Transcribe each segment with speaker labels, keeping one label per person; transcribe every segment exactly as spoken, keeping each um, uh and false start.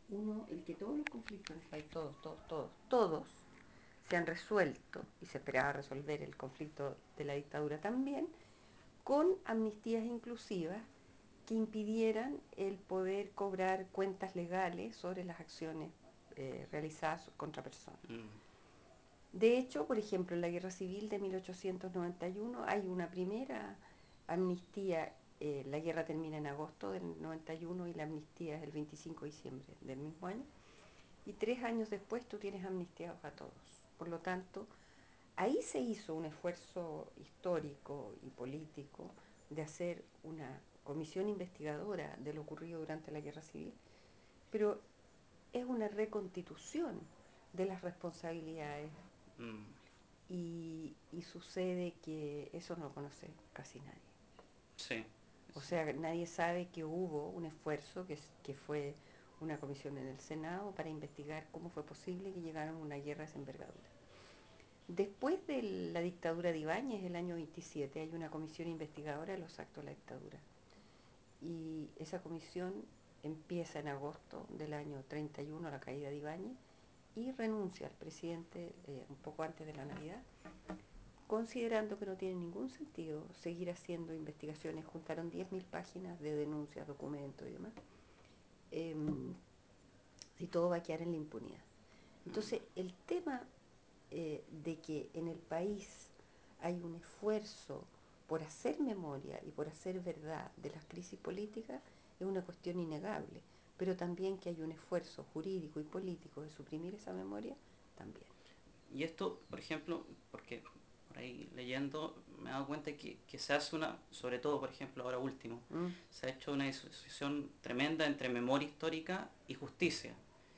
Speaker 1: Uno, el que todos los conflictos en el país, todos, todos, todos, todos, se han resuelto, y se esperaba resolver el conflicto de la dictadura también, con amnistías inclusivas que impidieran el poder cobrar cuentas legales sobre las acciones eh, realizadas contra personas.
Speaker 2: Mm,
Speaker 1: De hecho, por ejemplo, en la Guerra Civil de mil ochocientos noventa y uno hay una primera amnistía. Eh, la guerra termina en agosto del noventa y uno y la amnistía es el veinticinco de diciembre del mismo año. Y tres años después tú tienes amnistiados a todos. Por lo tanto, ahí se hizo un esfuerzo histórico y político de hacer una comisión investigadora de lo ocurrido durante la Guerra Civil, pero es una reconstitución de las responsabilidades
Speaker 2: mm,
Speaker 1: y, y sucede que eso no lo conoce casi nadie.
Speaker 2: sí,
Speaker 1: O
Speaker 2: sí.
Speaker 1: sea, nadie sabe que hubo un esfuerzo, que, que fue una comisión en el Senado para investigar cómo fue posible que llegaran a una guerra de esa envergadura. Después de la dictadura de Ibáñez, el año veintisiete, hay una comisión investigadora de los actos de la dictadura. Y esa comisión empieza en agosto del año treinta y uno, la caída de Ibáñez, y renuncia al presidente eh, un poco antes de la Navidad, considerando que no tiene ningún sentido seguir haciendo investigaciones. Juntaron diez mil páginas de denuncias, documentos y demás, eh, y todo va a quedar en la impunidad. Entonces, el tema eh, de que en el país hay un esfuerzo por hacer memoria y por hacer verdad de las crisis políticas es una cuestión innegable, pero también que hay un esfuerzo jurídico y político de suprimir esa memoria, también.
Speaker 2: Y esto, por ejemplo, porque por ahí leyendo me he dado cuenta que, que se hace una, sobre todo, por ejemplo, ahora último,
Speaker 1: ¿Mm?
Speaker 2: se ha hecho una disociación tremenda entre memoria histórica y justicia.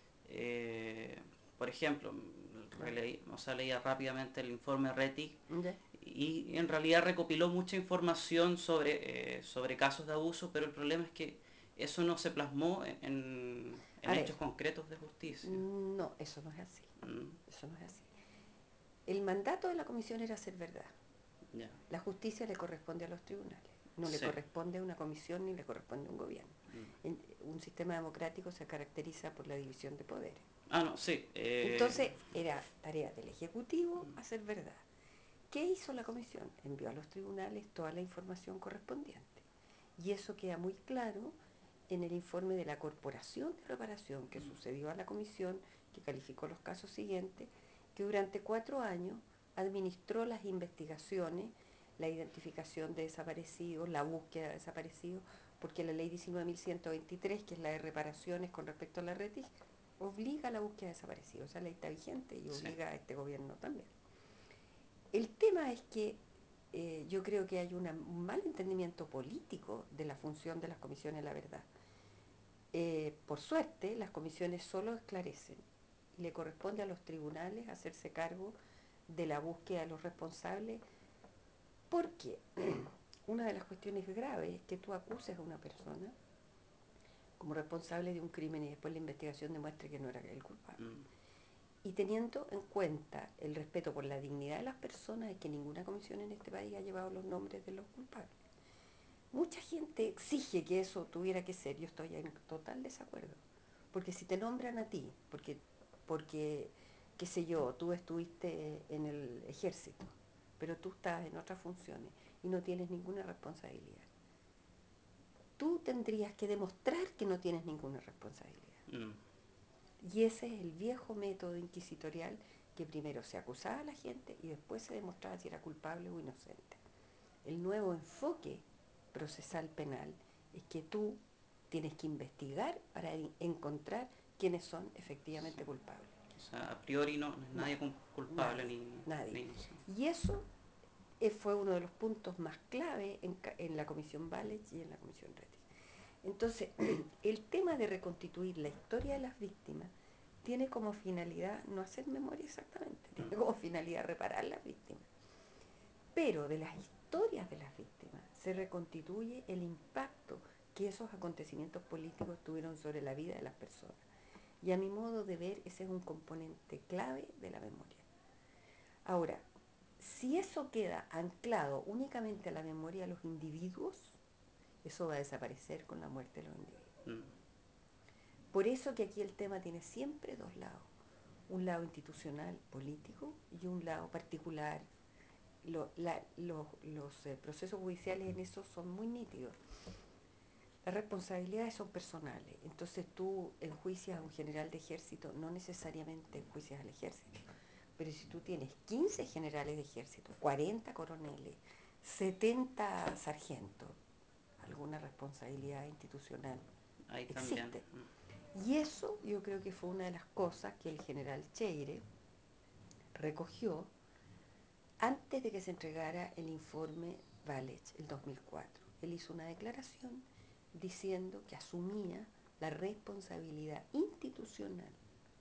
Speaker 2: Eh, por ejemplo,
Speaker 1: Ah,
Speaker 2: releí, o sea, leía rápidamente el informe RETIC
Speaker 1: ¿ya?
Speaker 2: y en realidad recopiló mucha información sobre, eh, sobre casos de abuso, pero el problema es que eso no se plasmó en, en, en
Speaker 1: A ver,
Speaker 2: hechos concretos de justicia.
Speaker 1: no, eso no es así.
Speaker 2: Mm,
Speaker 1: Eso no es así. El mandato de la comisión era hacer verdad.
Speaker 2: ya,
Speaker 1: La justicia le corresponde a los tribunales, no le
Speaker 2: sí.
Speaker 1: corresponde a una comisión ni le corresponde a un gobierno.
Speaker 2: Mm.
Speaker 1: En- un sistema democrático se caracteriza por la división de poderes.
Speaker 2: Ah, no, sí. Eh,
Speaker 1: Entonces era tarea del Ejecutivo hacer verdad. ¿Qué hizo la comisión? Envió a los tribunales toda la información correspondiente. Y eso queda muy claro en el informe de la Corporación de Reparación que sucedió a la comisión, que calificó los casos siguientes, que durante cuatro años administró las investigaciones, la identificación de desaparecidos, la búsqueda de desaparecidos, porque la ley diecinueve mil ciento veintitrés, que es la de reparaciones con respecto a la RETIC, obliga a la búsqueda de desaparecidos. Esa ley está vigente y
Speaker 2: sí.
Speaker 1: obliga a este gobierno también. El tema es que eh, yo creo que hay una, un mal entendimiento político de la función de las comisiones de la verdad. Eh, por suerte, las comisiones solo esclarecen y le corresponde a los tribunales hacerse cargo de la búsqueda de los responsables, porque una de las cuestiones graves es que tú acuses a una persona como responsable de un crimen y después la investigación demuestre que no era el culpable.
Speaker 2: Mm,
Speaker 1: Y teniendo en cuenta el respeto por la dignidad de las personas, es que ninguna comisión en este país ha llevado los nombres de los culpables. Mucha gente exige que eso tuviera que ser, yo estoy en total desacuerdo, porque si te nombran a ti, porque, porque qué sé yo, tú estuviste en el ejército, pero tú estás en otras funciones y no tienes ninguna responsabilidad, tú tendrías que demostrar que no tienes ninguna responsabilidad.
Speaker 2: mm,
Speaker 1: Y ese es el viejo método inquisitorial, que primero se acusaba a la gente y después se demostraba si era culpable o inocente. El nuevo enfoque procesal penal es que tú tienes que investigar para encontrar quiénes son
Speaker 2: sí.
Speaker 1: efectivamente culpables.
Speaker 2: O sea, a priori no, no es
Speaker 1: No,
Speaker 2: nadie culpable
Speaker 1: nadie,
Speaker 2: ni,
Speaker 1: nadie.
Speaker 2: ni inocente.
Speaker 1: Y eso eh, fue uno de los puntos más clave en, en la Comisión Vález y en la Comisión Retis. Entonces, el tema de reconstituir la historia de las víctimas tiene como finalidad no hacer memoria exactamente, tiene como finalidad reparar a las víctimas. Pero de las historias de las víctimas se reconstituye el impacto que esos acontecimientos políticos tuvieron sobre la vida de las personas. Y a mi modo de ver, ese es un componente clave de la memoria. Ahora, si eso queda anclado únicamente a la memoria de los individuos, eso va a desaparecer con la muerte de los individuos.
Speaker 2: Mm,
Speaker 1: Por eso que aquí el tema tiene siempre dos lados, un lado institucional, político, y un lado particular. Lo, la, los, los eh, procesos judiciales en eso son muy nítidos. Las responsabilidades son personales, entonces tú enjuicias a un general de ejército, no necesariamente enjuicias al ejército, pero si tú tienes quince generales de ejército, cuarenta coroneles, setenta sargentos, alguna responsabilidad institucional
Speaker 2: Ahí también.
Speaker 1: existe.
Speaker 2: Mm.
Speaker 1: Y eso yo creo que fue una de las cosas que el general Cheire recogió antes de que se entregara el informe Valech, el dos mil cuatro. Él hizo una declaración diciendo que asumía la responsabilidad institucional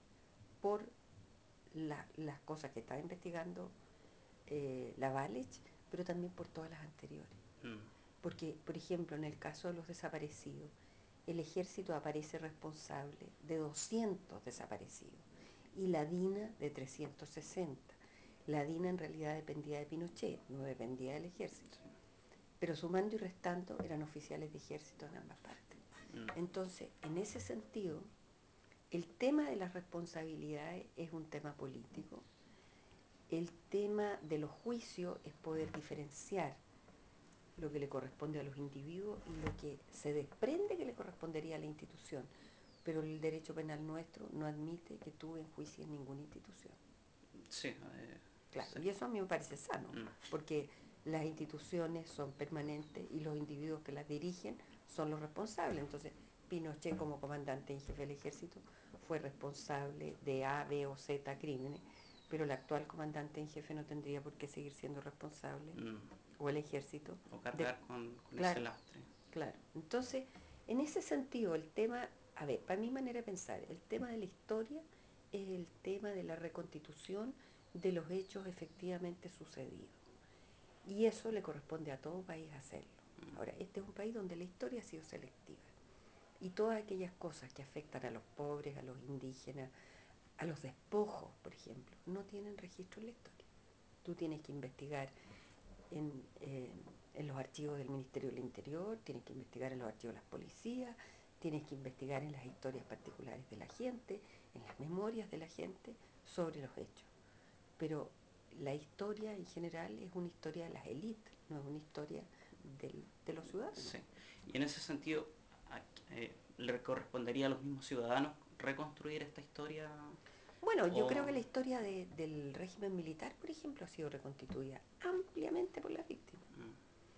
Speaker 1: por la, las cosas que estaba investigando eh, la Valech, pero también por todas las anteriores.
Speaker 2: Mm.
Speaker 1: Porque, por ejemplo, en el caso de los desaparecidos, el ejército aparece responsable de doscientos desaparecidos y la DINA de trescientos sesenta. La DINA en realidad dependía de Pinochet, no dependía del ejército.
Speaker 2: Sí.
Speaker 1: Pero sumando y restando eran oficiales de ejército en ambas partes.
Speaker 2: Mm.
Speaker 1: Entonces, en ese sentido, el tema de las responsabilidades es un tema político. El tema de los juicios es poder diferenciar lo que le corresponde a los individuos y lo que se desprende que le correspondería a la institución. Pero el derecho penal nuestro no admite que tú enjuicies ninguna institución.
Speaker 2: Sí, eh,
Speaker 1: Claro,
Speaker 2: sí.
Speaker 1: y eso a mí me parece sano,
Speaker 2: Mm.
Speaker 1: porque las instituciones son permanentes y los individuos que las dirigen son los responsables. Entonces, Pinochet como comandante en jefe del ejército fue responsable de A, B o Z crímenes, pero el actual comandante en jefe no tendría por qué seguir siendo responsable,
Speaker 2: Mm.
Speaker 1: o el ejército,
Speaker 2: O
Speaker 1: de...
Speaker 2: cargar con, con ese
Speaker 1: Claro,
Speaker 2: lastre.
Speaker 1: claro. Entonces, en ese sentido, el tema, a ver, para mi manera de pensar, el tema de la historia es el tema de la reconstitución de los hechos efectivamente sucedidos. Y eso le corresponde a todo país hacerlo. Ahora, este es un país donde la historia ha sido selectiva. Y todas aquellas cosas que afectan a los pobres, a los indígenas, a los despojos, por ejemplo, no tienen registro en la historia. Tú tienes que investigar en, eh, en los archivos del Ministerio del Interior, tienes que investigar en los archivos de las policías, tienes que investigar en las historias particulares de la gente, en las memorias de la gente sobre los hechos. Pero la historia en general es una historia de las élites, no es una historia del, de los ciudadanos.
Speaker 2: Sí. Y en ese sentido, a- eh, ¿le correspondería a los mismos ciudadanos reconstruir esta historia?
Speaker 1: Bueno, yo creo
Speaker 2: O...
Speaker 1: que la historia de, del régimen militar, por ejemplo, ha sido reconstituida ampliamente por las víctimas.
Speaker 2: Mm.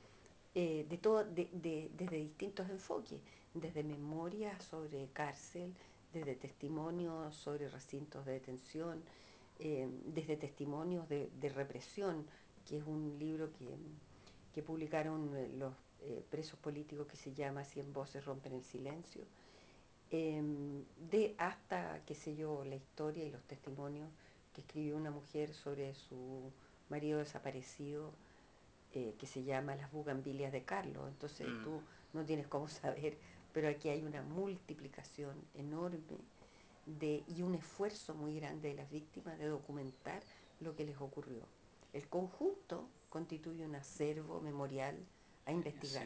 Speaker 1: Eh, de todo, de, de, desde distintos enfoques, desde memorias sobre cárcel, desde testimonios sobre recintos de detención, eh, desde testimonios de, de, represión, que es un libro que, que publicaron eh, los eh, presos políticos que se llama Cien voces rompen el silencio, eh, de hasta, qué sé yo, la historia y los testimonios que escribió una mujer sobre su marido desaparecido, eh, que se llama Las Bugambilias de Carlos. Entonces
Speaker 2: Mm.
Speaker 1: tú no tienes cómo saber, pero aquí hay una multiplicación enorme de, y un esfuerzo muy grande de las víctimas de documentar lo que les ocurrió. El conjunto constituye un acervo memorial a investigar.
Speaker 2: Sí.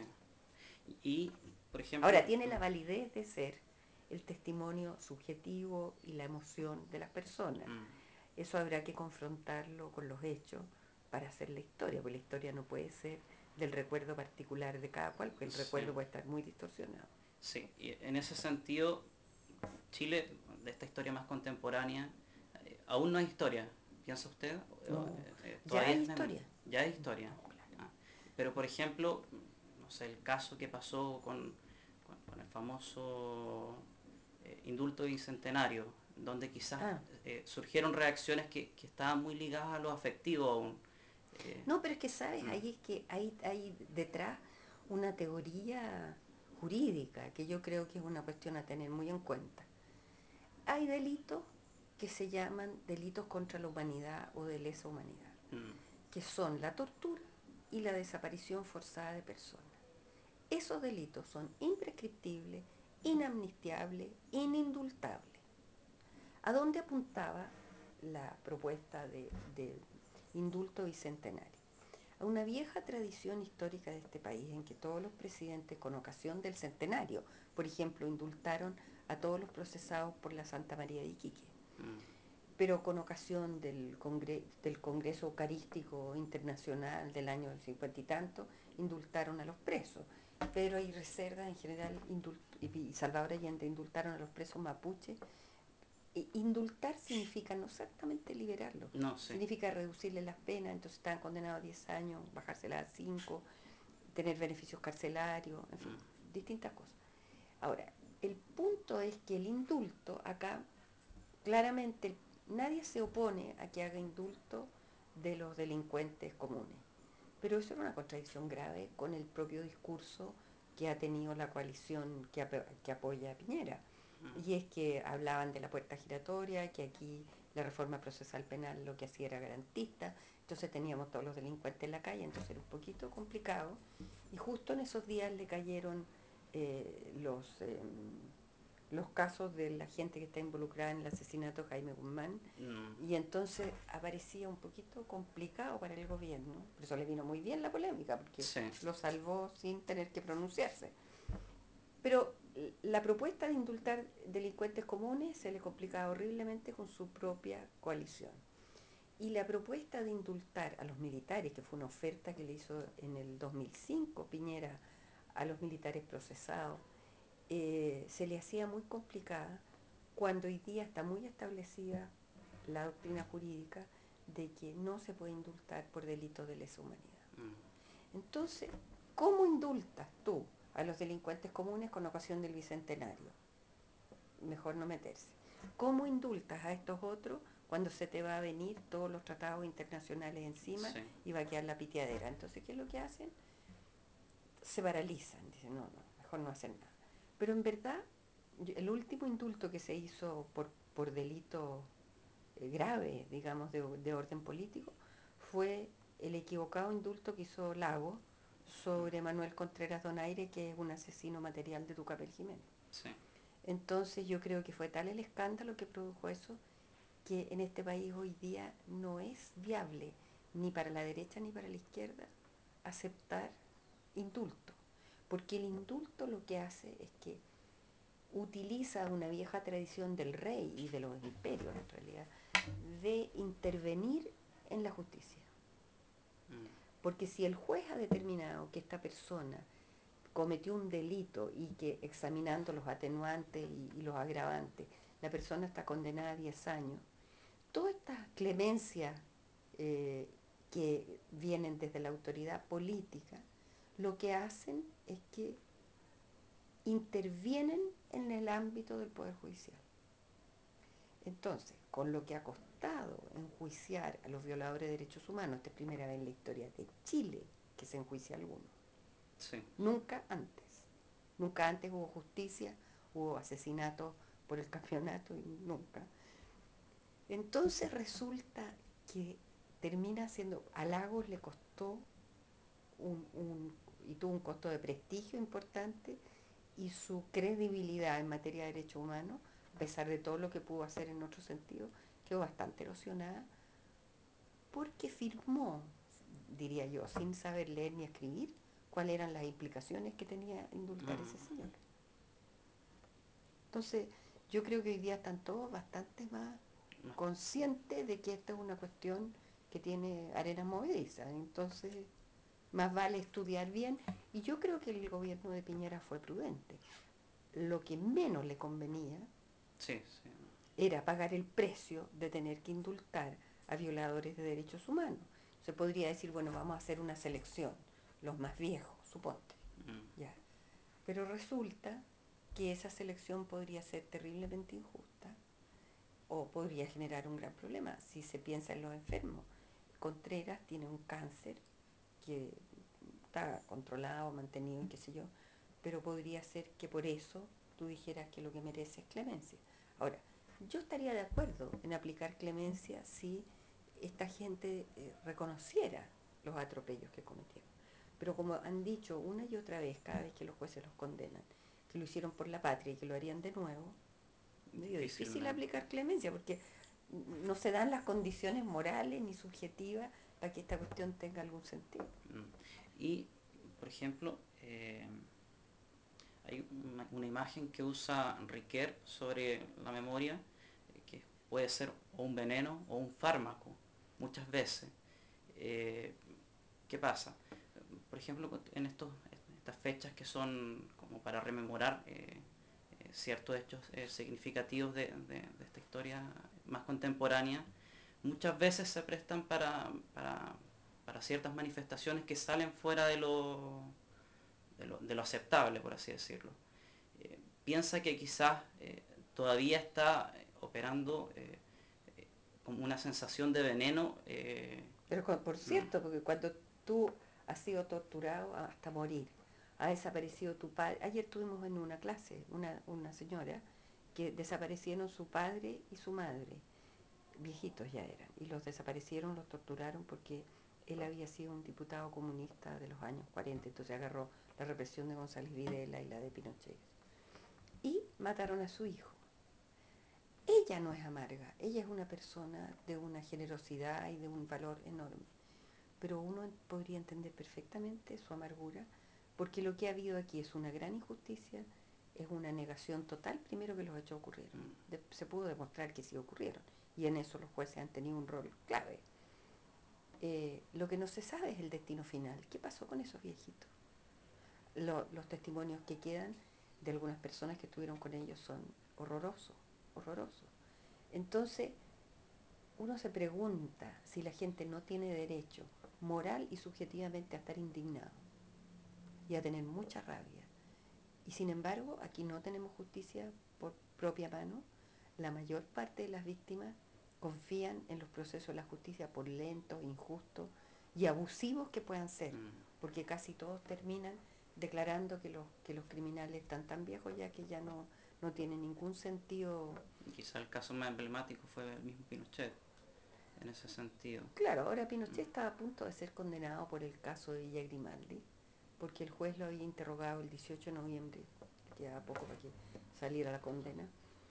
Speaker 2: Y, por
Speaker 1: Ahora,
Speaker 2: ejemplo...
Speaker 1: tiene
Speaker 2: Mm.
Speaker 1: la validez de ser el testimonio subjetivo y la emoción de las personas.
Speaker 2: Mm.
Speaker 1: Eso habrá que confrontarlo con los hechos para hacer la historia, porque la historia no puede ser del recuerdo particular de cada cual, porque el
Speaker 2: Sí.
Speaker 1: recuerdo puede estar muy distorsionado.
Speaker 2: Sí. Y en ese sentido, Chile, de esta historia más contemporánea, eh, aún no hay historia, ¿piensa usted?
Speaker 1: No,
Speaker 2: Eh, eh,
Speaker 1: ya
Speaker 2: todavía
Speaker 1: hay
Speaker 2: es mem-
Speaker 1: historia.
Speaker 2: ya hay historia.
Speaker 1: No, claro.
Speaker 2: Ah. Pero, por ejemplo, no sé, el caso que pasó con, con, con el famoso eh, indulto bicentenario, donde quizás
Speaker 1: Ah,
Speaker 2: eh, surgieron reacciones que, que estaban muy ligadas a lo afectivo aún. Eh,
Speaker 1: no, pero es que sabes,
Speaker 2: mm,
Speaker 1: ahí es que hay, hay detrás una teoría jurídica que yo creo que es una cuestión a tener muy en cuenta. Hay delitos que se llaman delitos contra la humanidad o de lesa humanidad,
Speaker 2: mm,
Speaker 1: que son la tortura y la desaparición forzada de personas. Esos delitos son imprescriptibles, inamnistiables, inindultables. ¿A dónde apuntaba la propuesta de, de indulto bicentenario? A una vieja tradición histórica de este país en que todos los presidentes con ocasión del centenario, por ejemplo, indultaron a todos los procesados por la Santa María de Iquique.
Speaker 2: Mm.
Speaker 1: Pero con ocasión del, congre del Congreso Eucarístico Internacional del año cincuenta y tanto, indultaron a los presos. Pedro Aguirre Cerda, en general, y Salvador Allende indultaron a los presos mapuches. E indultar significa no exactamente liberarlos,
Speaker 2: No, sí.
Speaker 1: significa reducirles las penas, entonces estaban condenados a diez años, bajárselas a cinco, tener beneficios carcelarios, en fin, mm. distintas cosas. Ahora, el punto es que el indulto acá, claramente, nadie se opone a que haga indulto de los delincuentes comunes, pero eso era una contradicción grave con el propio discurso que ha tenido la coalición que, ap que apoya a Piñera. Y es que hablaban de la puerta giratoria, que aquí la reforma procesal penal lo que hacía era garantista, entonces teníamos todos los delincuentes en la calle, entonces era un poquito complicado. Y justo en esos días le cayeron eh, los, eh, los casos de la gente que está involucrada en el asesinato de Jaime Guzmán, mm. y entonces aparecía un poquito complicado para el gobierno, por eso le vino muy bien la polémica, porque sí. lo salvó sin tener que pronunciarse. Pero la propuesta de indultar delincuentes comunes se le complicaba horriblemente con su propia coalición. Y la propuesta de indultar a los militares, que fue una oferta que le hizo en el dos mil cinco Piñera a los militares procesados, eh, se le hacía muy complicada cuando hoy día está muy establecida la doctrina jurídica de que no se puede indultar por delitos de lesa humanidad. Mm. Entonces, ¿cómo indultas tú a los delincuentes comunes con ocasión del Bicentenario? Mejor no meterse. ¿Cómo indultas a estos otros cuando se te va a venir todos los tratados internacionales encima, sí. y va a quedar la pitiadera? Entonces, ¿qué es lo que hacen? Se paralizan, dicen, no, no, mejor no hacen nada. Pero en verdad, el último indulto que se hizo por, por delito eh, grave, digamos, de, de orden político, fue el equivocado indulto que hizo Lago sobre Manuel Contreras Donaire, que es un asesino material de Tucapel Jiménez. Sí. Entonces yo creo que fue tal el escándalo que produjo eso, que en este país hoy día no es viable, ni para la derecha ni para la izquierda, aceptar indulto. Porque el indulto lo que hace es que utiliza una vieja tradición del rey y de los imperios, en realidad, de intervenir en la justicia. Porque si el juez ha determinado que esta persona cometió un delito y que examinando los atenuantes y, y los agravantes, la persona está condenada a diez años, todas estas clemencias eh, que vienen desde la autoridad política, lo que hacen es que intervienen en el ámbito del Poder Judicial. Entonces, con lo que ha costado enjuiciar a los violadores de derechos humanos, esta es primera vez en la historia de Chile que se enjuicia a alguno. Sí. Nunca antes. Nunca antes hubo justicia, hubo asesinato por el campeonato y nunca. Entonces resulta que termina siendo, a Lagos le costó un, un, y tuvo un costo de prestigio importante, y su credibilidad en materia de derechos humanos, a pesar de todo lo que pudo hacer en otro sentido, quedó bastante erosionada porque firmó, diría yo, sin saber leer ni escribir, cuáles eran las implicaciones que tenía indultar a ese señor. Entonces, yo creo que hoy día están todos bastante más conscientes de que esta es una cuestión que tiene arenas movedizas. Entonces, más vale estudiar bien, y yo creo que el gobierno de Piñera fue prudente. Lo que menos le convenía sí, sí. era pagar el precio de tener que indultar a violadores de derechos humanos. Se podría decir, bueno, vamos a hacer una selección, los más viejos, suponte. Mm. Ya. Pero resulta que esa selección podría ser terriblemente injusta o podría generar un gran problema si se piensa en los enfermos. Contreras tiene un cáncer que está controlado, mantenido y qué sé yo, pero podría ser que por eso tú dijeras que lo que merece es clemencia. Ahora, yo estaría de acuerdo en aplicar clemencia si esta gente eh, reconociera los atropellos que cometieron. Pero como han dicho una y otra vez, cada vez que los jueces los condenan, que lo hicieron por la patria y que lo harían de nuevo, medio difícil aplicar clemencia, porque no se dan las condiciones morales ni subjetivas para que esta cuestión tenga algún sentido.
Speaker 2: Y, por ejemplo, eh, hay una, una imagen que usa Riquet sobre la memoria, eh, que puede ser o un veneno o un fármaco, muchas veces. Eh, ¿Qué pasa? Por ejemplo, en estos, estas fechas que son como para rememorar eh, eh, ciertos hechos eh, significativos de, de, de esta historia más contemporánea, muchas veces se prestan para, para, para ciertas manifestaciones que salen fuera de lo, de lo, de lo aceptable, por así decirlo. Eh, piensa que quizás eh, todavía está operando eh, eh, como una sensación de veneno. Eh,
Speaker 1: Pero cu- por
Speaker 2: mm,
Speaker 1: cierto, porque cuando tú has sido torturado hasta morir, ha desaparecido tu padre. Ayer tuvimos en una clase una, una señora que desaparecieron su padre y su madre, viejitos ya eran, y los desaparecieron, los torturaron porque él había sido un diputado comunista de los años cuarenta, entonces agarró la represión de González Videla y la de Pinochet. Y mataron a su hijo. Ella no es amarga, ella es una persona de una generosidad y de un valor enorme, pero uno podría entender perfectamente su amargura, porque lo que ha habido aquí es una gran injusticia, es una negación total, primero que los hechos ocurrieron.
Speaker 2: mm,
Speaker 1: De- se pudo demostrar que sí ocurrieron, y en eso los jueces han tenido un rol clave. Eh, lo que no se sabe es el destino final. ¿Qué pasó con esos viejitos? Lo- los testimonios que quedan de algunas personas que estuvieron con ellos son horrorosos, horrorosos. Entonces, uno se pregunta si la gente no tiene derecho moral y subjetivamente a estar indignado y a tener mucha rabia. Y sin embargo, aquí no tenemos justicia por propia mano. La mayor parte de las víctimas confían en los procesos de la justicia por lentos, injustos y abusivos que puedan ser,
Speaker 2: mm.
Speaker 1: porque casi todos terminan declarando que los, que los criminales están tan viejos ya que ya no, no tienen ningún sentido.
Speaker 2: Quizá el caso más emblemático fue el mismo Pinochet, en ese sentido.
Speaker 1: Claro, ahora Pinochet
Speaker 2: Mm,
Speaker 1: está a punto de ser condenado por el caso de Villa Grimaldi, porque el juez lo había interrogado el dieciocho de noviembre, quedaba poco para que saliera la condena.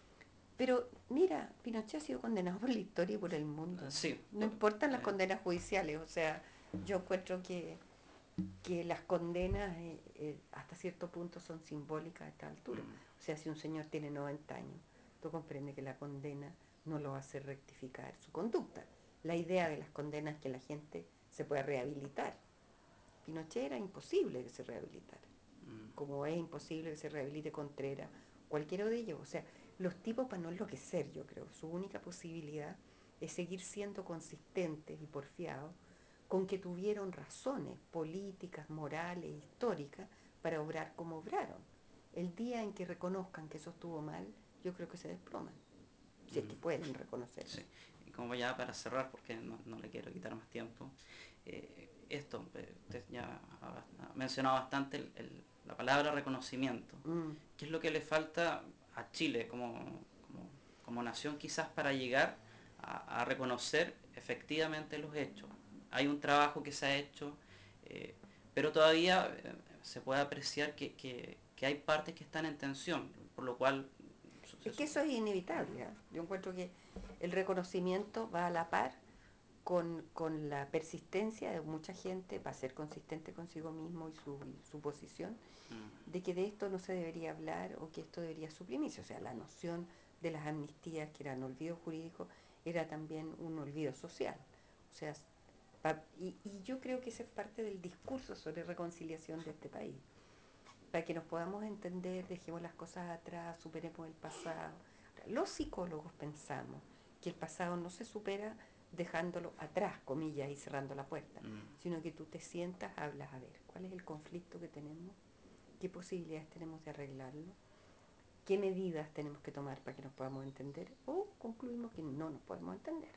Speaker 1: Pero mira, Pinochet ha sido condenado por la historia y por el mundo.
Speaker 2: Sí,
Speaker 1: No
Speaker 2: por-
Speaker 1: importan las
Speaker 2: eh,
Speaker 1: condenas judiciales, o sea, yo encuentro que, que las condenas eh, eh, hasta cierto punto son simbólicas a esta altura.
Speaker 2: mm,
Speaker 1: O sea, si un señor tiene noventa años, tú comprendes que la condena no lo hace rectificar su conducta. La idea de las condenas es que la gente se pueda rehabilitar. Pinochet era imposible que se rehabilitara,
Speaker 2: mm,
Speaker 1: como es imposible que se rehabilite Contreras, cualquiera de ellos. O sea, los tipos para no enloquecer, yo creo, su única posibilidad es seguir siendo consistentes y porfiados con que tuvieron razones políticas, morales, históricas para obrar como obraron. El día en que reconozcan que eso estuvo mal, yo creo que se desploman, si es
Speaker 2: mm.
Speaker 1: que pueden reconocerlo.
Speaker 2: Sí, y como ya para cerrar, porque no, no le quiero quitar más tiempo, eh, esto, eh, usted ya ha, ha mencionado bastante el, el, la palabra reconocimiento.
Speaker 1: Mm.
Speaker 2: ¿Qué es lo que le falta a Chile como, como, como nación quizás para llegar a, a, reconocer efectivamente los hechos? Hay un trabajo que se ha hecho, eh, pero todavía eh, se puede apreciar que, que, que hay partes que están en tensión, por lo cual
Speaker 1: Es que
Speaker 2: eso,
Speaker 1: eso es inevitable. ¿eh? Yo encuentro que el reconocimiento va a la par con, con la persistencia de mucha gente para ser consistente consigo mismo y su, y su posición,
Speaker 2: mm,
Speaker 1: de que de esto no se debería hablar o que esto debería suprimirse. O sea, la noción de las amnistías, que eran olvido jurídico, era también un olvido social. O sea, pa- y, y yo creo que ese es parte del discurso sobre reconciliación de este país. Para que nos podamos entender, dejemos las cosas atrás, superemos el pasado. Los psicólogos pensamos que el pasado no se supera dejándolo atrás, comillas, y cerrando la puerta,
Speaker 2: mm,
Speaker 1: sino que tú te sientas, hablas, a ver, ¿cuál es el conflicto que tenemos? ¿Qué posibilidades tenemos de arreglarlo? ¿Qué medidas tenemos que tomar para que nos podamos entender? O concluimos que no nos podemos entender.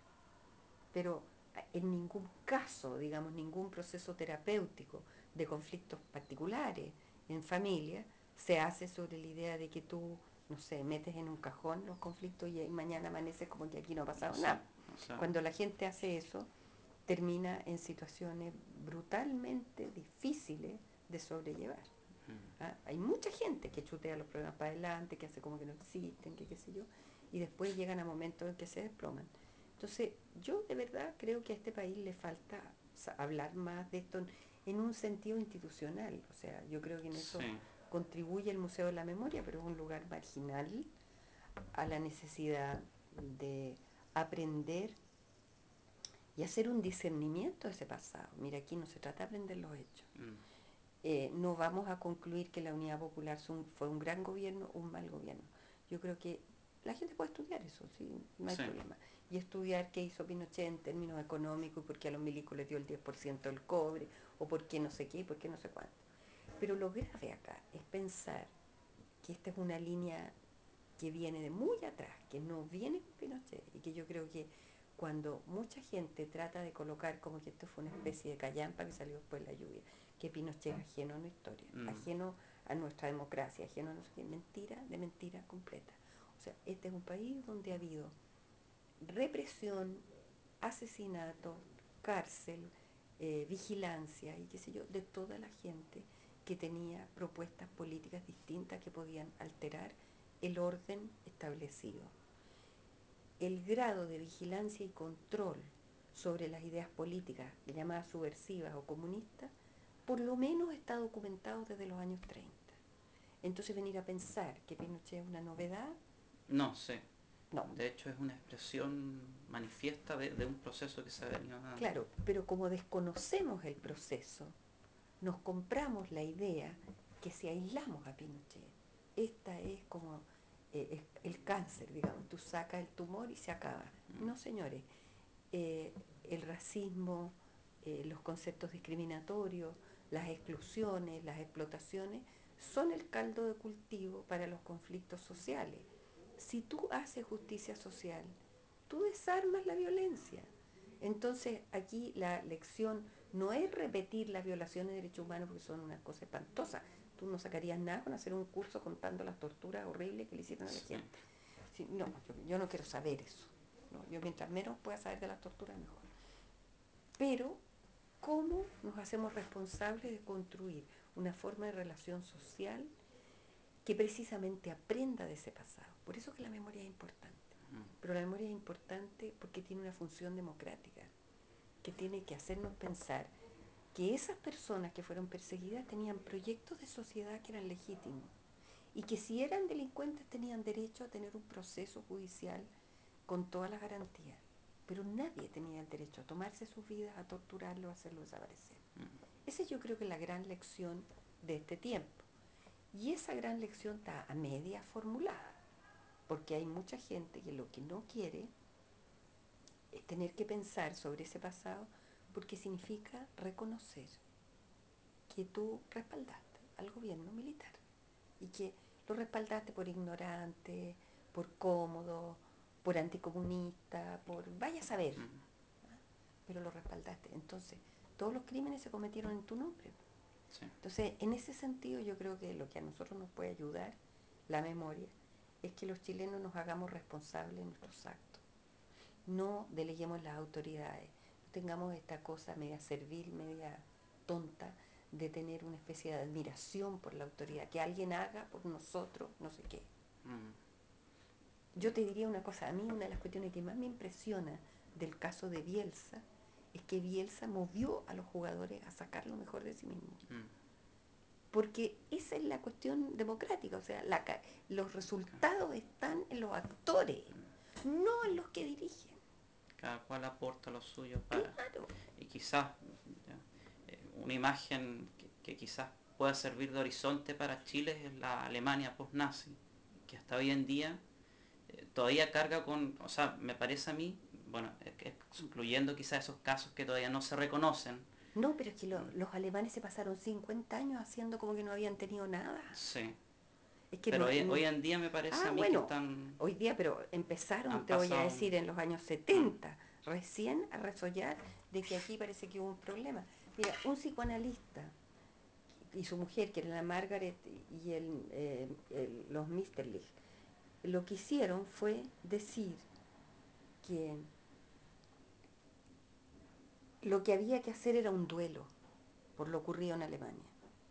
Speaker 1: Pero en ningún caso, digamos, ningún proceso terapéutico de conflictos particulares en familia se hace sobre la idea de que tú, no sé, metes en un cajón los conflictos y mañana amaneces como que aquí no ha pasado
Speaker 2: o sea,
Speaker 1: nada.
Speaker 2: o sea,
Speaker 1: Cuando la gente hace eso, termina en situaciones brutalmente difíciles de sobrellevar.
Speaker 2: mm.
Speaker 1: ¿Ah? Hay mucha gente que chutea los problemas para adelante, que hace como que no existen, que qué sé yo, y después llegan a momentos en que se desploman. Entonces, yo de verdad creo que a este país le falta hablar más de esto en, en un sentido institucional. O sea, yo creo que en eso
Speaker 2: Sí.
Speaker 1: contribuye el Museo de la Memoria, pero es un lugar marginal a la necesidad de aprender y hacer un discernimiento de ese pasado. Mira, aquí no se trata de aprender los hechos.
Speaker 2: Mm.
Speaker 1: Eh, no vamos a concluir que la Unidad Popular fue un gran gobierno o un mal gobierno. Yo creo que la gente puede estudiar eso, ¿sí? No hay
Speaker 2: Sí.
Speaker 1: problema. Y estudiar qué hizo Pinochet en términos económicos, por qué a los milicos les dio el diez por ciento del cobre, o por qué no sé qué, por qué no sé cuánto. Pero lo grave acá es pensar que esta es una línea que viene de muy atrás, que no viene con Pinochet, y que yo creo que cuando mucha gente trata de colocar como que esto fue una especie de callampa que salió después de la lluvia, que Pinochet es ajeno a nuestra historia,
Speaker 2: Mm.
Speaker 1: ajeno a nuestra democracia, ajeno a no sé qué, mentira de mentira completa. O sea, este es un país donde ha habido represión, asesinato, cárcel, eh, vigilancia y qué sé yo, de toda la gente que tenía propuestas políticas distintas que podían alterar el orden establecido. El grado de vigilancia y control sobre las ideas políticas llamadas subversivas o comunistas, por lo menos está documentado desde los años treinta. Entonces venir a pensar que Pinochet es una novedad,
Speaker 2: No, sí.
Speaker 1: no.
Speaker 2: De hecho es una expresión manifiesta de, de un proceso que se ha venido dando.
Speaker 1: Claro, pero como desconocemos el proceso, nos compramos la idea que si aislamos a Pinochet, esta es como eh, el cáncer, digamos, tú sacas el tumor y se acaba.
Speaker 2: Mm.
Speaker 1: No, señores, eh, el racismo, eh, los conceptos discriminatorios, las exclusiones, las explotaciones, son el caldo de cultivo para los conflictos sociales. Si tú haces justicia social, tú desarmas la violencia. Entonces aquí la lección no es repetir las violaciones de derechos humanos porque son una cosa espantosa. Tú no sacarías nada con hacer un curso contando las torturas horribles que le hicieron a la
Speaker 2: Sí.
Speaker 1: gente. Sí, no, yo, yo no quiero saber eso. No, yo mientras menos pueda saber de las torturas mejor. Pero, ¿cómo nos hacemos responsables de construir una forma de relación social que precisamente aprenda de ese pasado? Por eso que la memoria es importante.
Speaker 2: Mm.
Speaker 1: Pero la memoria es importante porque tiene una función democrática, que tiene que hacernos pensar que esas personas que fueron perseguidas tenían proyectos de sociedad que eran legítimos y que si eran delincuentes tenían derecho a tener un proceso judicial con todas las garantías. Pero nadie tenía el derecho a tomarse sus vidas, a torturarlo, a hacerlo desaparecer.
Speaker 2: Mm.
Speaker 1: Esa yo creo que es la gran lección de este tiempo. Y esa gran lección está a media formulada, porque hay mucha gente que lo que no quiere es tener que pensar sobre ese pasado, porque significa reconocer que tú respaldaste al gobierno militar y que lo respaldaste por ignorante, por cómodo, por anticomunista, por vaya a saber,
Speaker 2: Mm.
Speaker 1: pero lo respaldaste. Entonces, todos los crímenes se cometieron en tu nombre.
Speaker 2: Sí.
Speaker 1: Entonces, en ese sentido, yo creo que lo que a nosotros nos puede ayudar, la memoria, es que los chilenos nos hagamos responsables de nuestros actos. No deleguemos las autoridades, no tengamos esta cosa media servil, media tonta, de tener una especie de admiración por la autoridad, que alguien haga por nosotros no sé qué.
Speaker 2: Mm.
Speaker 1: Yo te diría una cosa, a mí una de las cuestiones que más me impresiona del caso de Bielsa es que Bielsa movió a los jugadores a sacar lo mejor de sí mismos.
Speaker 2: Mm.
Speaker 1: Porque esa es la cuestión democrática, o sea, la, los resultados están en los actores, no en los que dirigen.
Speaker 2: Cada cual aporta lo suyo para...
Speaker 1: Claro.
Speaker 2: Y quizás ya, eh, una imagen que, que quizás pueda servir de horizonte para Chile es la Alemania post-nazi, que hasta hoy en día eh, todavía carga con, o sea, me parece a mí, bueno, excluyendo quizás esos casos que todavía no se reconocen.
Speaker 1: No, pero es que lo, los alemanes se pasaron cincuenta años haciendo como que no habían tenido nada.
Speaker 2: Sí,
Speaker 1: Es que
Speaker 2: pero
Speaker 1: no,
Speaker 2: hoy,
Speaker 1: no.
Speaker 2: hoy en día me parece a
Speaker 1: Ah,
Speaker 2: mí que
Speaker 1: bueno,
Speaker 2: están,
Speaker 1: hoy día, pero empezaron,
Speaker 2: han
Speaker 1: te voy a
Speaker 2: pasado...
Speaker 1: decir, en los años
Speaker 2: Mm.
Speaker 1: setenta, recién a resollar de que aquí parece que hubo un problema. Mira, un psicoanalista y su mujer, que era la Margaret y el, eh, el, los Misterlich, lo que hicieron fue decir que lo que había que hacer era un duelo por lo ocurrido en Alemania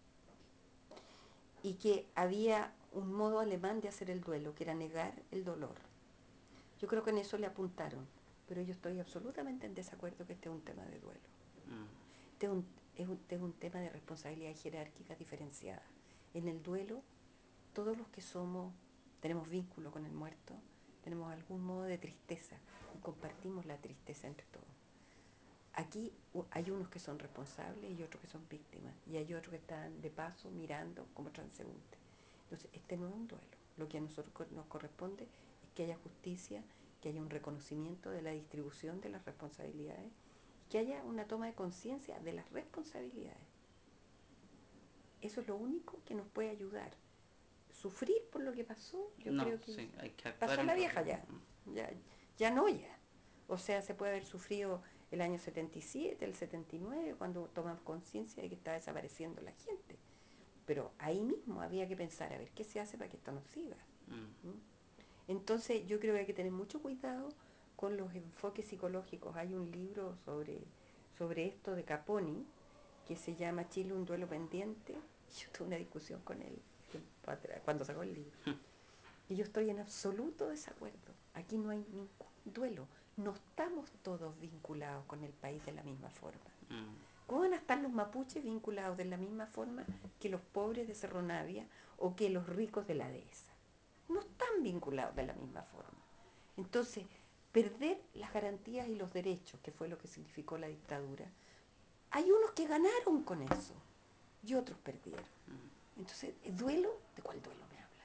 Speaker 1: y que había un modo alemán de hacer el duelo, que era negar el dolor. Yo creo que en eso le apuntaron, pero yo estoy absolutamente en desacuerdo que este es un tema de duelo.
Speaker 2: Mm.
Speaker 1: Este es un, es un, este es un tema de responsabilidad jerárquica diferenciada. En el duelo, todos los que somos, tenemos vínculo con el muerto, tenemos algún modo de tristeza y compartimos la tristeza entre todos. Aquí hay unos que son responsables y otros que son víctimas, y hay otros que están de paso mirando como transeúntes. Entonces, este no es un duelo. Lo que a nosotros nos corresponde es que haya justicia, que haya un reconocimiento de la distribución de las responsabilidades, que haya una toma de conciencia de las responsabilidades. Eso es lo único que nos puede ayudar. Sufrir por lo que pasó, yo
Speaker 2: No,
Speaker 1: creo que
Speaker 2: sí, hay que actuar
Speaker 1: pasó
Speaker 2: en
Speaker 1: la
Speaker 2: realidad.
Speaker 1: vieja ya, ya, ya no ya. O sea, se puede haber sufrido el año setenta y siete, el setenta y nueve, cuando tomamos conciencia de que está desapareciendo la gente. Pero ahí mismo había que pensar, a ver, ¿qué se hace para que esto no siga?
Speaker 2: Mm,
Speaker 1: ¿Mm? Entonces yo creo que hay que tener mucho cuidado con los enfoques psicológicos. Hay un libro sobre, sobre esto de Caponi que se llama Chile, un duelo pendiente. Yo tuve una discusión con él cuando sacó el libro. Y yo estoy en absoluto desacuerdo. Aquí no hay ningún duelo. No estamos todos vinculados con el país de la misma forma.
Speaker 2: mm,
Speaker 1: ¿Cómo van a estar los mapuches vinculados de la misma forma que los pobres de Cerro Navia o que los ricos de la dehesa? No están vinculados de la misma forma. Entonces, perder las garantías y los derechos, que fue lo que significó la dictadura, hay unos que ganaron con eso y otros perdieron.
Speaker 2: mm.
Speaker 1: Entonces, ¿duelo? ¿De cuál duelo me hablan?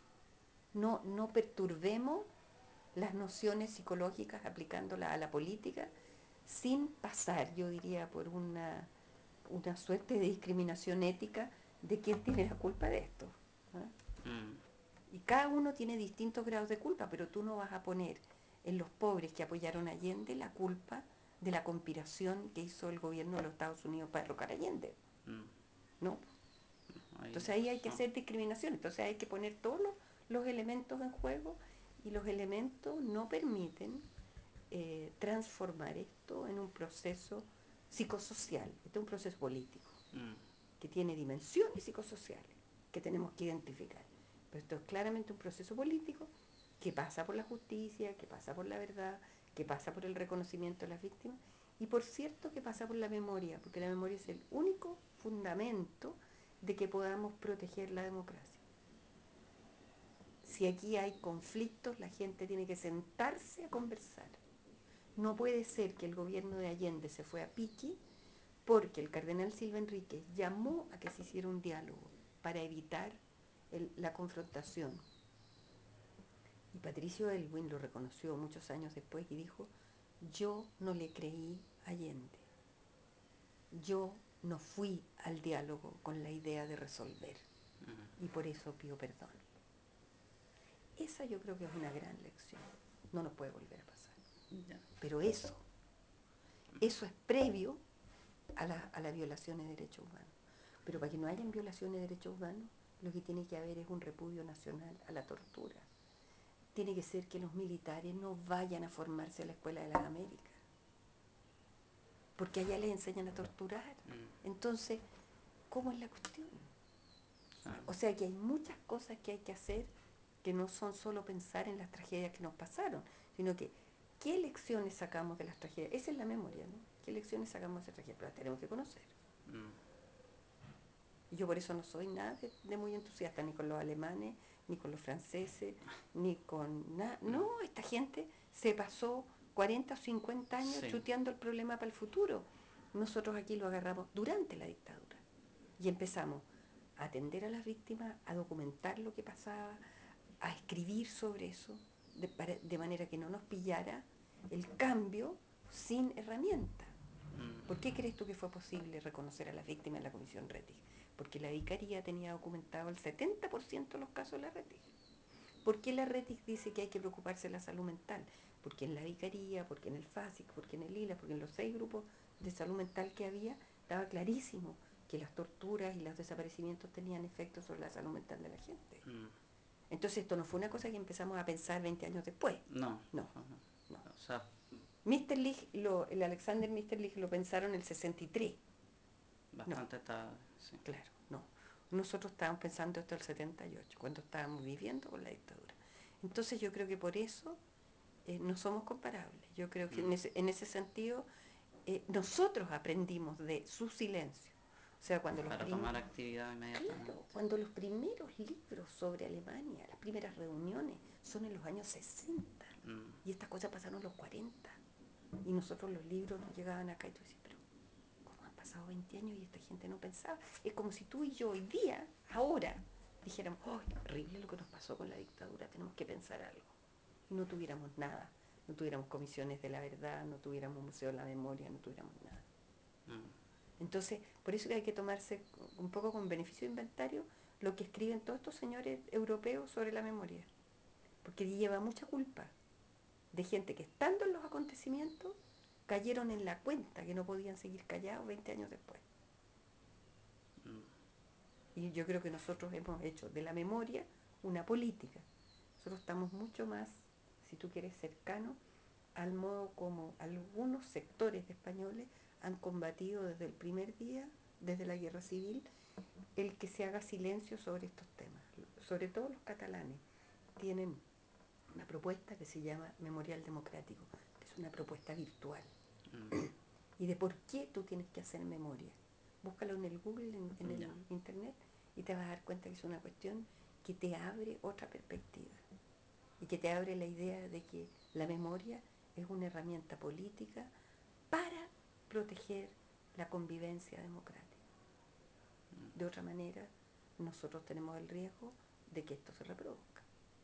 Speaker 1: No, no perturbemos las nociones psicológicas aplicándolas a la política sin pasar, yo diría, por una, una suerte de discriminación ética de quién tiene la culpa de esto. ¿Ah?
Speaker 2: Mm,
Speaker 1: Y cada uno tiene distintos grados de culpa, pero tú no vas a poner en los pobres que apoyaron a Allende la culpa de la conspiración que hizo el gobierno de los Estados Unidos para derrocar a Allende.
Speaker 2: mm.
Speaker 1: ¿No?
Speaker 2: Ahí,
Speaker 1: Entonces ahí hay que
Speaker 2: no.
Speaker 1: hacer discriminación, entonces hay que poner todos los, los elementos en juego y los elementos no permiten eh, transformar esto en un proceso psicosocial. Este es un proceso político
Speaker 2: Mm,
Speaker 1: que tiene dimensiones psicosociales que tenemos que identificar. Pero esto es claramente un proceso político que pasa por la justicia, que pasa por la verdad, que pasa por el reconocimiento de las víctimas y por cierto que pasa por la memoria, porque la memoria es el único fundamento de que podamos proteger la democracia. Si aquí hay conflictos, la gente tiene que sentarse a conversar. No puede ser que el gobierno de Allende se fue a pique porque el cardenal Silva Enríquez llamó a que se hiciera un diálogo para evitar el, la confrontación. Y Patricio Elwin lo reconoció muchos años después y dijo, yo no le creí a Allende, yo no fui al diálogo con la idea de resolver
Speaker 2: mm,
Speaker 1: y por eso pido perdón. Esa yo creo que es una gran lección, no nos puede volver a pasar.
Speaker 2: ya.
Speaker 1: Pero eso, eso es previo a, la, a las violaciones de derechos humanos. Pero para que no hayan violaciones de derechos humanos, lo que tiene que haber es un repudio nacional a la tortura. Tiene que ser que los militares no vayan a formarse a la Escuela de las Américas, porque allá les enseñan a torturar.
Speaker 2: Mm,
Speaker 1: Entonces, ¿cómo es la cuestión?
Speaker 2: claro.
Speaker 1: O sea que hay muchas cosas que hay que hacer que no son solo pensar en las tragedias que nos pasaron, sino que qué lecciones sacamos de las tragedias. Esa es la memoria, ¿no? ¿Qué lecciones sacamos de esas tragedias? Pero las tenemos que conocer.
Speaker 2: Mm,
Speaker 1: Y yo por eso no soy nada de, de muy entusiasta, ni con los alemanes, ni con los franceses, ni con nada.
Speaker 2: mm.
Speaker 1: No, esta gente se pasó cuarenta o cincuenta años
Speaker 2: Sí.
Speaker 1: chuteando el problema para el futuro. Nosotros aquí lo agarramos durante la dictadura. Y empezamos a atender a las víctimas, a documentar lo que pasaba, a escribir sobre eso, de, para, de manera que no nos pillara el cambio sin herramientas.
Speaker 2: Mm,
Speaker 1: ¿Por qué crees tú que fue posible reconocer a las víctimas en la Comisión Rettig? Porque la Vicaría tenía documentado el setenta por ciento de los casos de la Rettig. ¿Por qué la Rettig dice que hay que preocuparse de la salud mental? Porque en la Vicaría, porque en el FASIC, porque en el I L A, porque en los seis grupos de salud mental que había, estaba clarísimo que las torturas y los desaparecimientos tenían efectos sobre la salud mental de la gente.
Speaker 2: mm.
Speaker 1: Entonces esto no fue una cosa que empezamos a pensar veinte años después.
Speaker 2: No,
Speaker 1: No,
Speaker 2: no, no.
Speaker 1: no.
Speaker 2: O sea,
Speaker 1: Mister Lig, lo, el Alexander Mister Lig lo pensaron en el sesenta y tres. No,
Speaker 2: bastante está, sí.
Speaker 1: claro, no. Nosotros estábamos pensando esto el setenta y ocho, cuando estábamos viviendo con la dictadura. Entonces yo creo que por eso eh, no somos comparables. Yo creo que
Speaker 2: Mm,
Speaker 1: en ese, en ese sentido eh, nosotros aprendimos de su silencio. O sea, cuando los
Speaker 2: para
Speaker 1: prim-
Speaker 2: tomar actividad
Speaker 1: claro,
Speaker 2: inmediatamente.
Speaker 1: cuando los primeros libros sobre Alemania, las primeras reuniones, son en los años sesenta.
Speaker 2: Mm,
Speaker 1: Y estas cosas pasaron en los cuarenta. Y nosotros los libros nos llegaban acá y tú dices, pero ¿cómo han pasado veinte años y esta gente no pensaba? Es como si tú y yo hoy día, ahora, dijéramos, ¡oh, horrible lo que nos pasó con la dictadura! Tenemos que pensar algo. Y no tuviéramos nada. No tuviéramos comisiones de la verdad, no tuviéramos museo de la memoria, no tuviéramos nada.
Speaker 2: mm,
Speaker 1: Entonces, por eso que hay que tomarse un poco con beneficio de inventario lo que escriben todos estos señores europeos sobre la memoria. Porque lleva mucha culpa de gente que estando en los acontecimientos cayeron en la cuenta que no podían seguir callados veinte años después.
Speaker 2: mm,
Speaker 1: Y yo creo que nosotros hemos hecho de la memoria una política. Nosotros estamos mucho más, si tú quieres, cercanos al modo como algunos sectores de españoles han combatido desde el primer día, desde la guerra civil, el que se haga silencio sobre estos temas. Sobre todo los catalanes tienen una propuesta que se llama Memorial Democrático, que es una propuesta virtual.
Speaker 2: mm,
Speaker 1: Y de por qué tú tienes que hacer memoria. Búscalo en el Google, en, en
Speaker 2: ya.
Speaker 1: el Internet, y te vas a dar cuenta que es una cuestión que te abre otra perspectiva y que te abre la idea de que la memoria es una herramienta política para proteger la convivencia democrática. De otra manera, nosotros tenemos el riesgo de que esto se reproduzca.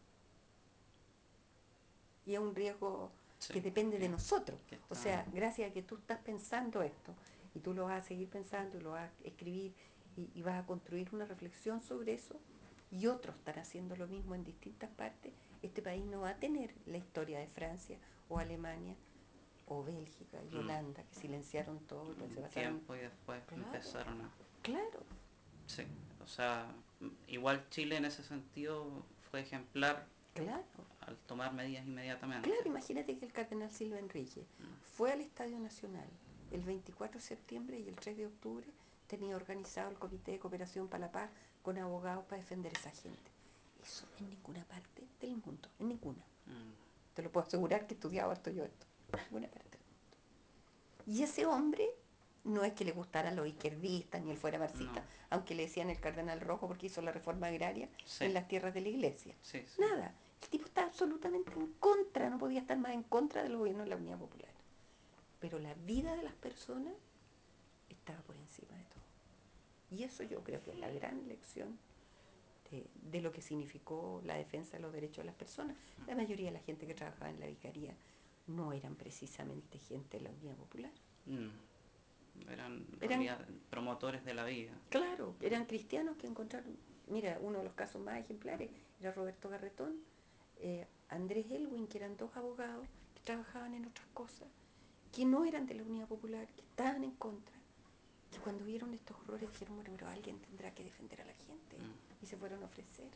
Speaker 1: Y es un riesgo
Speaker 2: Sí,
Speaker 1: que depende de
Speaker 2: que,
Speaker 1: nosotros.
Speaker 2: que
Speaker 1: O
Speaker 2: está.
Speaker 1: sea, gracias a que tú estás pensando esto y tú lo vas a seguir pensando y lo vas a escribir y, y vas a construir una reflexión sobre eso y otros están haciendo lo mismo en distintas partes, este país no va a tener la historia de Francia o Alemania o Bélgica y
Speaker 2: Mm,
Speaker 1: Holanda que silenciaron todo y pues se
Speaker 2: un
Speaker 1: pasaron.
Speaker 2: tiempo y después
Speaker 1: Claro,
Speaker 2: empezaron a...
Speaker 1: claro,
Speaker 2: Sí, o sea, mm, igual Chile en ese sentido fue ejemplar
Speaker 1: claro.
Speaker 2: al tomar medidas
Speaker 1: Claro,
Speaker 2: inmediatamente.
Speaker 1: imagínate que el cardenal Silva Enrique
Speaker 2: Mm,
Speaker 1: fue al Estadio Nacional el veinticuatro de septiembre y el tres de octubre tenía organizado el Comité de Cooperación para la Paz con abogados para defender a esa gente. Eso en ninguna parte del mundo, en ninguna.
Speaker 2: mm,
Speaker 1: Te lo puedo asegurar que he estudiado harto yo esto. En ninguna parte del mundo. Y ese hombre no es que le gustaran los izquierdistas ni él fuera marxista,
Speaker 2: no,
Speaker 1: aunque le decían el cardenal rojo porque hizo la reforma agraria
Speaker 2: sí,
Speaker 1: en las tierras de la iglesia.
Speaker 2: sí, sí.
Speaker 1: Nada. El tipo está absolutamente en contra, no podía estar más en contra del gobierno de la Unidad Popular. Pero la vida de las personas estaba por encima de todo. Y eso yo creo que es la gran lección de, de lo que significó la defensa de los derechos de las personas. La mayoría de la gente que trabajaba en la vicaría no eran precisamente gente de la Unidad Popular.
Speaker 2: Mm, eran en
Speaker 1: Eran,
Speaker 2: realidad promotores de la vida.
Speaker 1: claro, eran cristianos que encontraron, mira, uno de los casos más ejemplares era Roberto Garretón, eh, Andrés Elwin, que eran dos abogados que trabajaban en otras cosas, que no eran de la Unidad Popular, que estaban en contra, que cuando vieron estos horrores dijeron, bueno, pero alguien tendrá que defender a la gente,
Speaker 2: Mm,
Speaker 1: y se fueron a ofrecer.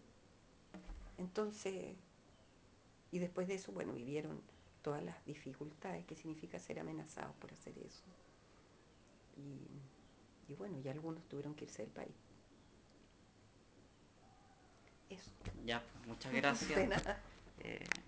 Speaker 1: Entonces, y después de eso, bueno, vivieron todas las dificultades que significa ser amenazados por hacer eso. Y, y bueno, y algunos tuvieron que irse del país. Eso.
Speaker 2: ya, pues muchas gracias.
Speaker 1: De nada.
Speaker 2: Eh,